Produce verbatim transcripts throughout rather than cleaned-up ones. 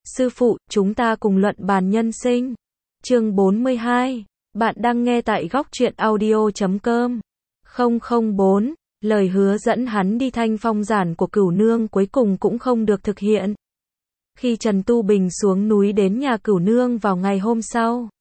Sư phụ, chúng ta cùng luận bàn nhân sinh. Chương bốn mươi hai. Bạn đang nghe tại góc truyện audio chấm com. không không bốn. Lời hứa dẫn hắn đi Thanh Phong giản của Cửu Nương cuối cùng cũng không được thực hiện. Khi Trần Tu Bình xuống núi đến nhà Cửu Nương vào ngày hôm sau,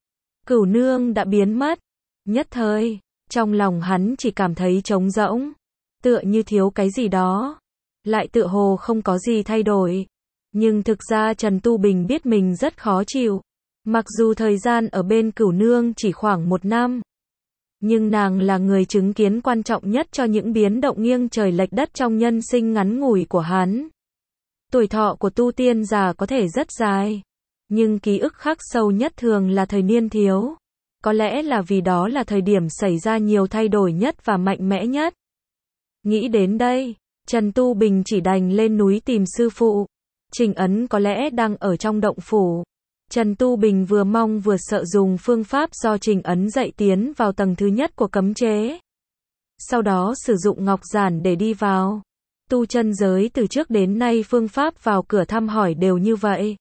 Cửu Nương đã biến mất. Nhất thời, trong lòng hắn chỉ cảm thấy trống rỗng, tựa như thiếu cái gì đó, lại tựa hồ không có gì thay đổi. Nhưng thực ra Trần Tu Bình biết mình rất khó chịu. Mặc dù thời gian ở bên Cửu Nương chỉ khoảng một năm, nhưng nàng là người chứng kiến quan trọng nhất cho những biến động nghiêng trời lệch đất trong nhân sinh ngắn ngủi của hắn. Tuổi thọ của tu tiên giả có thể rất dài, nhưng ký ức khắc sâu nhất thường là thời niên thiếu. Có lẽ là vì đó là thời điểm xảy ra nhiều thay đổi nhất và mạnh mẽ nhất. Nghĩ đến đây, Trần Tu Bình chỉ đành lên núi tìm sư phụ. Trình Ấn có lẽ đang ở trong động phủ. Trần Tu Bình vừa mong vừa sợ dùng phương pháp do Trình Ấn dạy tiến vào tầng thứ nhất của cấm chế. Sau đó sử dụng ngọc giản để đi vào. Tu chân giới từ trước đến nay phương pháp vào cửa thăm hỏi đều như vậy.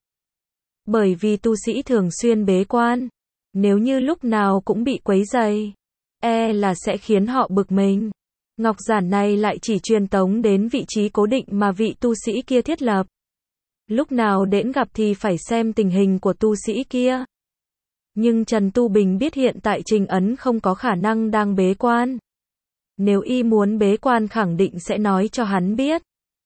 Bởi vì tu sĩ thường xuyên bế quan, nếu như lúc nào cũng bị quấy rầy, e là sẽ khiến họ bực mình. Ngọc giản này lại chỉ truyền tống đến vị trí cố định mà vị tu sĩ kia thiết lập. Lúc nào đến gặp thì phải xem tình hình của tu sĩ kia. Nhưng Trần Tu Bình biết hiện tại Trình Ấn không có khả năng đang bế quan. Nếu y muốn bế quan khẳng định sẽ nói cho hắn biết.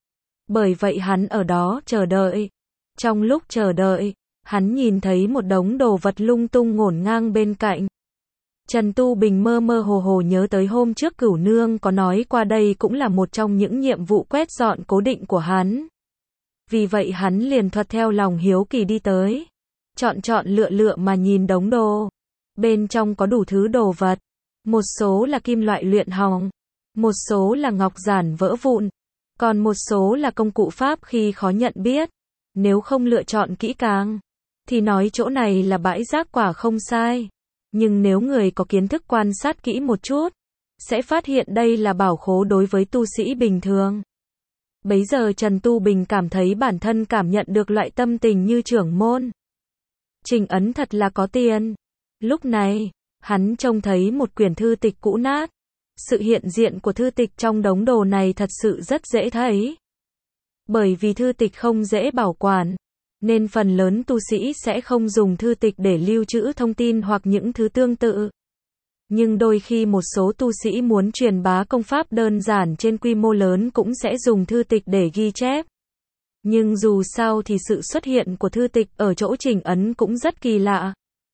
Bởi vậy hắn ở đó chờ đợi. Trong lúc chờ đợi, hắn nhìn thấy một đống đồ vật lung tung ngổn ngang bên cạnh. Trần Tu Bình mơ mơ hồ hồ nhớ tới hôm trước Cửu Nương có nói qua đây cũng là một trong những nhiệm vụ quét dọn cố định của hắn. Vì vậy hắn liền thuật theo lòng hiếu kỳ đi tới. Chọn chọn lựa lựa mà nhìn đống đồ. Bên trong có đủ thứ đồ vật. Một số là kim loại luyện hòng. Một số là ngọc giản vỡ vụn. Còn một số là công cụ pháp khi khó nhận biết. Nếu không lựa chọn kỹ càng, thì nói chỗ này là bãi rác quả không sai. Nhưng nếu người có kiến thức quan sát kỹ một chút, sẽ phát hiện đây là bảo khố đối với tu sĩ bình thường. Bấy giờ Trần Tu Bình cảm thấy bản thân cảm nhận được loại tâm tình như trưởng môn. Trình Ấn thật là có tiền. Lúc này, hắn trông thấy một quyển thư tịch cũ nát. Sự hiện diện của thư tịch trong đống đồ này thật sự rất dễ thấy. Bởi vì thư tịch không dễ bảo quản, nên phần lớn tu sĩ sẽ không dùng thư tịch để lưu trữ thông tin hoặc những thứ tương tự. Nhưng đôi khi một số tu sĩ muốn truyền bá công pháp đơn giản trên quy mô lớn cũng sẽ dùng thư tịch để ghi chép. Nhưng dù sao thì sự xuất hiện của thư tịch ở chỗ Trình Ấn cũng rất kỳ lạ.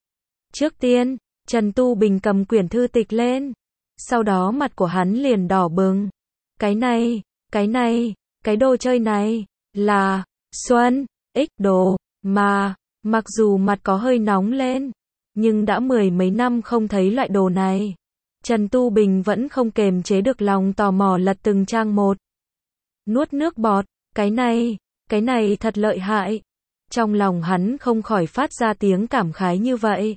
Trước tiên, Trần Tu Bình cầm quyển thư tịch lên. Sau đó mặt của hắn liền đỏ bừng. Cái này, cái này, cái đồ chơi này, là Xuân, Ích đồ, mà, mặc dù mặt có hơi nóng lên, nhưng đã mười mấy năm không thấy loại đồ này. Trần Tu Bình vẫn không kềm chế được lòng tò mò lật từng trang một. Nuốt nước bọt, cái này, cái này thật lợi hại. Trong lòng hắn không khỏi phát ra tiếng cảm khái như vậy.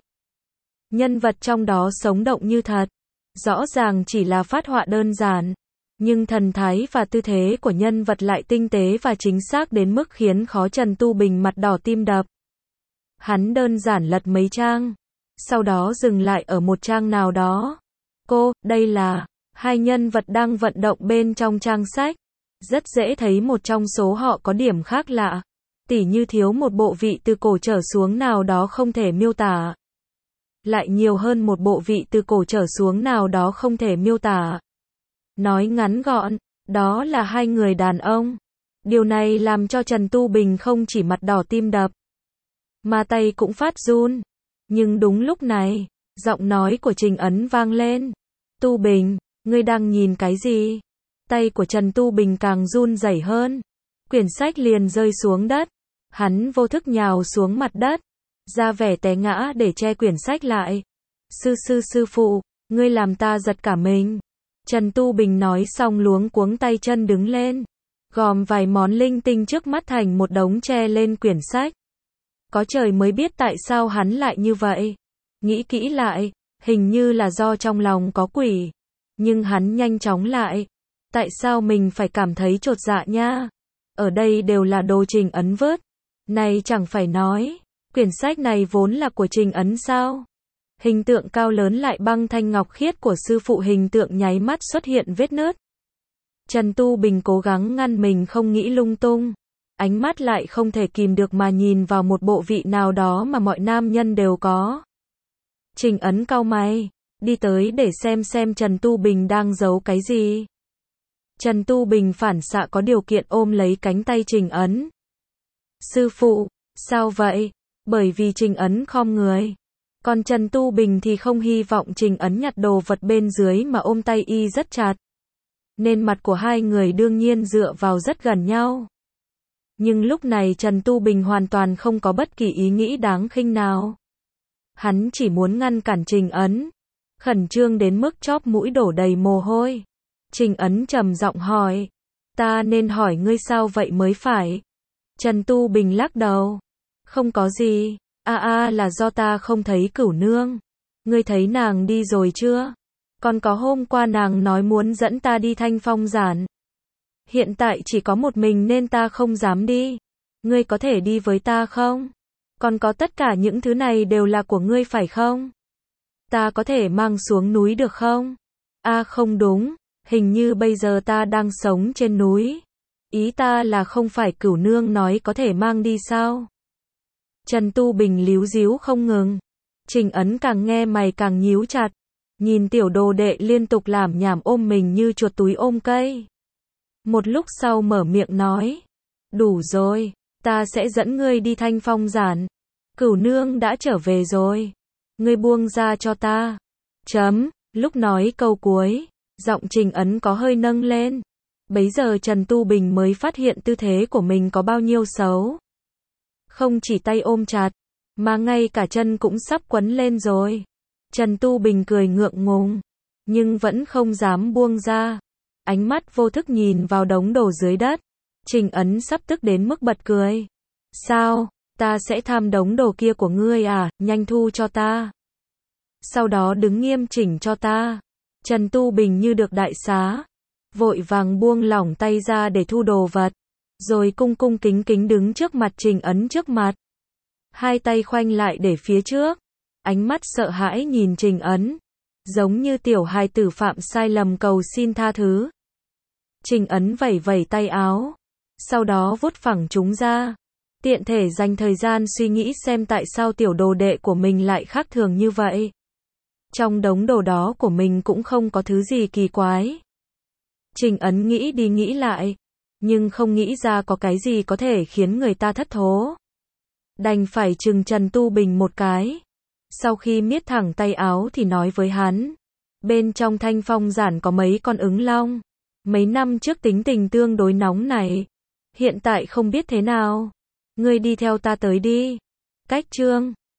Nhân vật trong đó sống động như thật. Rõ ràng chỉ là phát họa đơn giản, nhưng thần thái và tư thế của nhân vật lại tinh tế và chính xác đến mức khiến khó Trần Tu Bình mặt đỏ tim đập. Hắn đơn giản lật mấy trang, sau đó dừng lại ở một trang nào đó. Cô, đây là hai nhân vật đang vận động bên trong trang sách. Rất dễ thấy một trong số họ có điểm khác lạ, tỉ như thiếu một bộ vị từ cổ trở xuống nào đó không thể miêu tả. Lại nhiều hơn một bộ vị từ cổ trở xuống nào đó không thể miêu tả. Nói ngắn gọn, đó là hai người đàn ông. Điều này làm cho Trần Tu Bình không chỉ mặt đỏ tim đập, mà tay cũng phát run. Nhưng đúng lúc này, giọng nói của Trình Ấn vang lên. Tu Bình, ngươi đang nhìn cái gì? Tay của Trần Tu Bình càng run rẩy hơn. Quyển sách liền rơi xuống đất. Hắn vô thức nhào xuống mặt đất, ra vẻ té ngã để che quyển sách lại. Sư sư sư phụ, ngươi làm ta giật cả mình. Trần Tu Bình nói xong luống cuống tay chân đứng lên, gom vài món linh tinh trước mắt thành một đống che lên quyển sách. Có trời mới biết tại sao hắn lại như vậy. Nghĩ kỹ lại, hình như là do trong lòng có quỷ. Nhưng hắn nhanh chóng lại. Tại sao mình phải cảm thấy chột dạ nha? Ở đây đều là đồ Trình Ấn vớt. Này chẳng phải nói, quyển sách này vốn là của Trình Ấn sao? Hình tượng cao lớn lại băng thanh ngọc khiết của sư phụ hình tượng nháy mắt xuất hiện vết nứt. Trần Tu Bình cố gắng ngăn mình không nghĩ lung tung. Ánh mắt lại không thể kìm được mà nhìn vào một bộ vị nào đó mà mọi nam nhân đều có. Trình Ấn cau mày, đi tới để xem xem Trần Tu Bình đang giấu cái gì. Trần Tu Bình phản xạ có điều kiện ôm lấy cánh tay Trình Ấn. Sư phụ, sao vậy? Bởi vì Trình Ấn khom người. Còn Trần Tu Bình thì không hy vọng Trình Ấn nhặt đồ vật bên dưới mà ôm tay y rất chặt. Nên mặt của hai người đương nhiên dựa vào rất gần nhau. Nhưng lúc này Trần Tu Bình hoàn toàn không có bất kỳ ý nghĩ đáng khinh nào. Hắn chỉ muốn ngăn cản Trình Ấn. Khẩn trương đến mức chóp mũi đổ đầy mồ hôi. Trình Ấn trầm giọng hỏi. Ta nên hỏi ngươi sao vậy mới phải. Trần Tu Bình lắc đầu. Không có gì. A a là do ta không thấy Cửu Nương. Ngươi thấy nàng đi rồi chưa? Còn có hôm qua nàng nói muốn dẫn ta đi Thanh Phong Giản. Hiện tại chỉ có một mình nên ta không dám đi. Ngươi có thể đi với ta không? Còn có tất cả những thứ này đều là của ngươi phải không? Ta có thể mang xuống núi được không? A không đúng, hình như bây giờ ta đang sống trên núi. Ý ta là không phải Cửu Nương nói có thể mang đi sao? Trần Tu Bình líu díu không ngừng. Trình Ấn càng nghe mày càng nhíu chặt. Nhìn tiểu đồ đệ liên tục làm nhảm ôm mình như chuột túi ôm cây. Một lúc sau mở miệng nói. Đủ rồi, ta sẽ dẫn ngươi đi Thanh Phong Giản. Cửu Nương đã trở về rồi. Ngươi buông ra cho ta. Chấm, lúc nói câu cuối, giọng Trình Ấn có hơi nâng lên. Bấy giờ Trần Tu Bình mới phát hiện tư thế của mình có bao nhiêu xấu. Không chỉ tay ôm chặt, mà ngay cả chân cũng sắp quấn lên rồi. Trần Tu Bình cười ngượng ngùng, nhưng vẫn không dám buông ra. Ánh mắt vô thức nhìn vào đống đồ dưới đất. Trình Ấn sắp tức đến mức bật cười. Sao, ta sẽ tham đống đồ kia của ngươi à, nhanh thu cho ta. Sau đó đứng nghiêm chỉnh cho ta. Trần Tu Bình như được đại xá. Vội vàng buông lỏng tay ra để thu đồ vật. Rồi cung cung kính kính đứng trước mặt Trình Ấn trước mặt. Hai tay khoanh lại để phía trước. Ánh mắt sợ hãi nhìn Trình Ấn. Giống như tiểu hài tử phạm sai lầm cầu xin tha thứ. Trình Ấn vẩy vẩy tay áo. Sau đó vuốt phẳng chúng ra. Tiện thể dành thời gian suy nghĩ xem tại sao tiểu đồ đệ của mình lại khác thường như vậy. Trong đống đồ đó của mình cũng không có thứ gì kỳ quái. Trình Ấn nghĩ đi nghĩ lại. Nhưng không nghĩ ra có cái gì có thể khiến người ta thất thố. Đành phải chừng Trần Tu Bình một cái. Sau khi miết thẳng tay áo thì nói với hắn. Bên trong Thanh Phong Giản có mấy con ứng long. Mấy năm trước tính tình tương đối nóng này. Hiện tại không biết thế nào. Ngươi đi theo ta tới đi. Cách chương